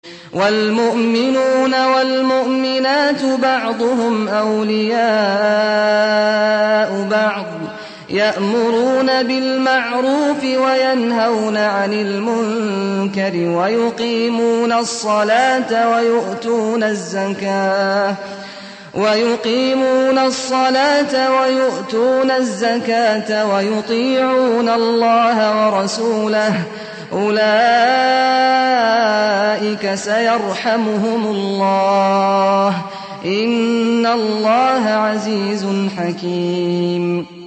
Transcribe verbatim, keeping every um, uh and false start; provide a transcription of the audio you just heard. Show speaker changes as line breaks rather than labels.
والمؤمنون والمؤمنات بعضهم أولياء بعض يأمرون بالمعروف وينهون عن المنكر ويقيمون الصلاة ويؤتون الزكاة ويقيمون الصلاة ويؤتون الزكاة ويطيعون الله ورسوله أولئك سيرحمهم الله إن الله عزيز حكيم